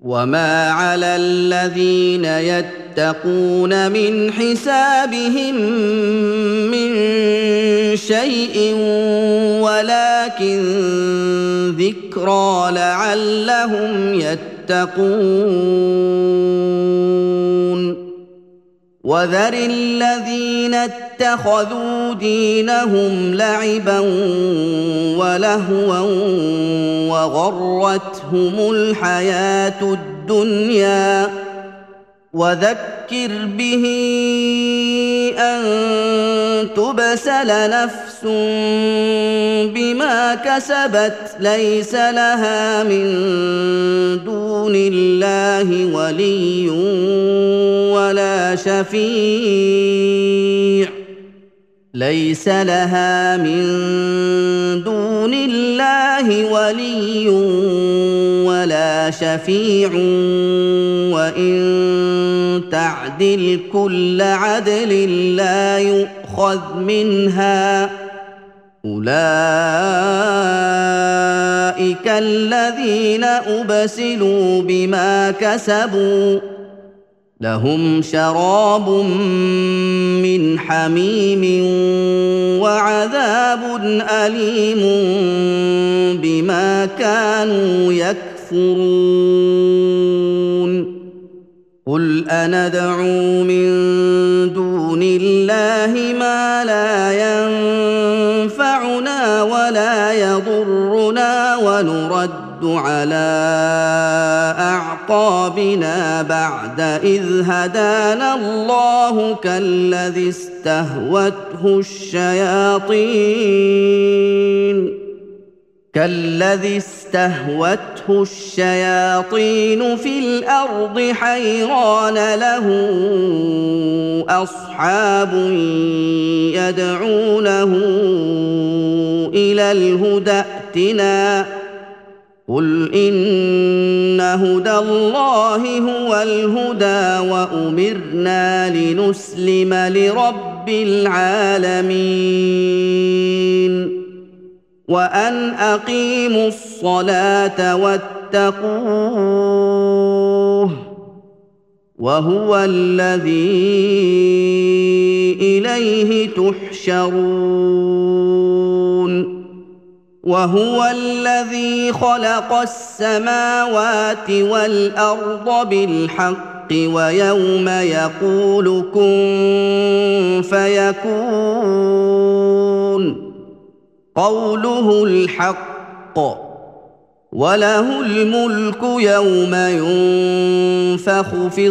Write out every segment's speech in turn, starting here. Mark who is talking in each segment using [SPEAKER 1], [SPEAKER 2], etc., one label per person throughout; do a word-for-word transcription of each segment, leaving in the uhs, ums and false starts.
[SPEAKER 1] وما على الذين يتقون من حسابهم من شيء ولكن ذكرى لعلهم يتقون وذر الذين اتخذوا دينهم لعبا ولهوا وغرتهم الحياة الدنيا وذكر به أن تبسل نفس بما كسبت ليس لها من دون الله ولي ولا شفيع ليس لها من دون الله ولي ولا شفيع وإن تعدل كل عدل لا يؤخذ منها أولئك الذين أبسلوا بما كسبوا لهم شراب من حميم وعذاب أليم بما كانوا يكفرون قل أندعو من دون الله ما لا ينفعنا ولا يضرنا ونرد على أعقابنا بعد إذ هدانا الله كالذي استهوته الشياطين كالذي استهوته الشياطين في الأرض حيران له أصحاب يدعونه إلى الهدى ائتنا قل إن هدى الله هو الهدى وأمرنا لنسلم لرب العالمين وأن أقيموا الصلاة واتقوه وهو الذي إليه تحشرون وهو الذي خلق السماوات والأرض بالحق ويوم يقول كن فيكون قوله الحق وله الملك يوم ينفخ في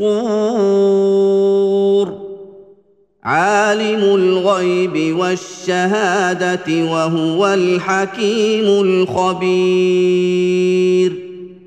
[SPEAKER 1] الصور عالم الغيب والشهادة وهو الحكيم الخبير